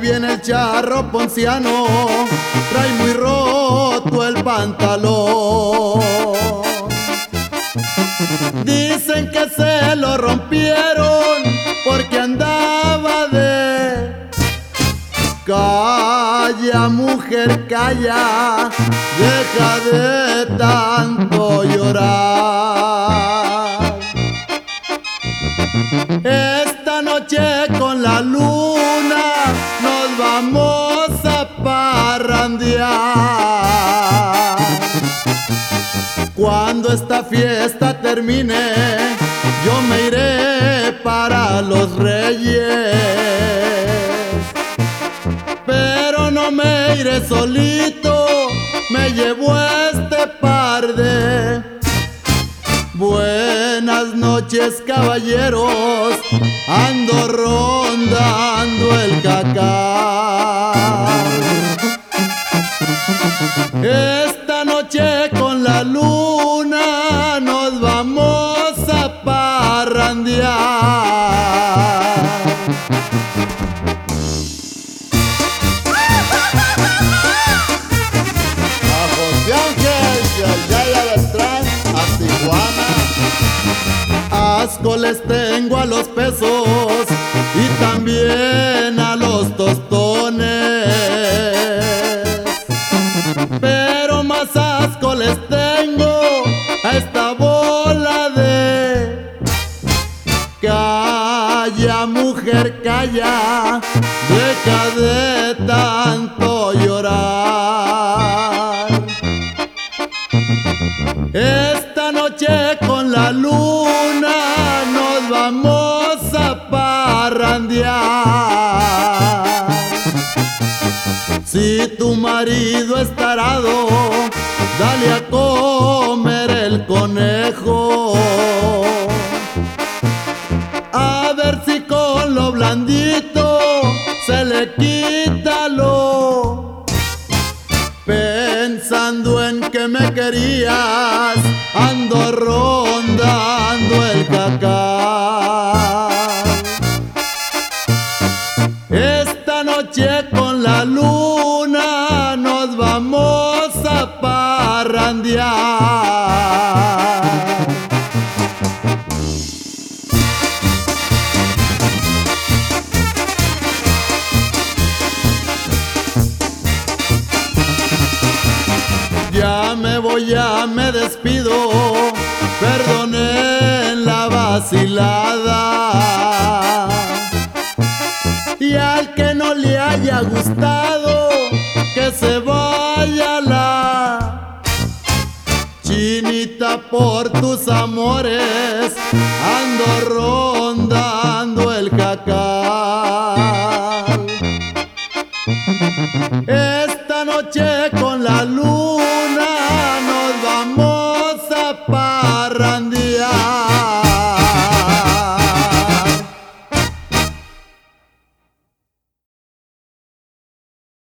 viene el charro ponciano, trae muy roto el pantalón. Dicen que se lo rompieron porque andaba de calla, mujer, calla, deja de tanto llorar. Esta noche con la luna nos vamos a parrandear. Cuando esta fiesta termine, yo me iré para los Reyes. Pero no me iré solito, me llevo este par de. Buenas noches, caballeros, ando rondando el Cacal. Esta noche con la luna nos vamos a parrandear. A José Ángel y a Yaya Beltrán, a Tijuana. Asco les tengo a los pesos y también a los tostones, pero más asco les tengo a esta bola de calla, mujer, calla, deja de tanto llorar. Esta noche con la luna nos vamos a parrandear. Si tu marido es tarado, dale a comer el conejo. A ver si con lo blandito se le quita lo. Pensando en que me querías, ando rondando el Cacal. Esta noche con la luna nos vamos a parrandear. Ya me voy, ya me despido, perdonen la vacilada. Y al que no le haya gustado, que se vaya la chinita por tus amores, ando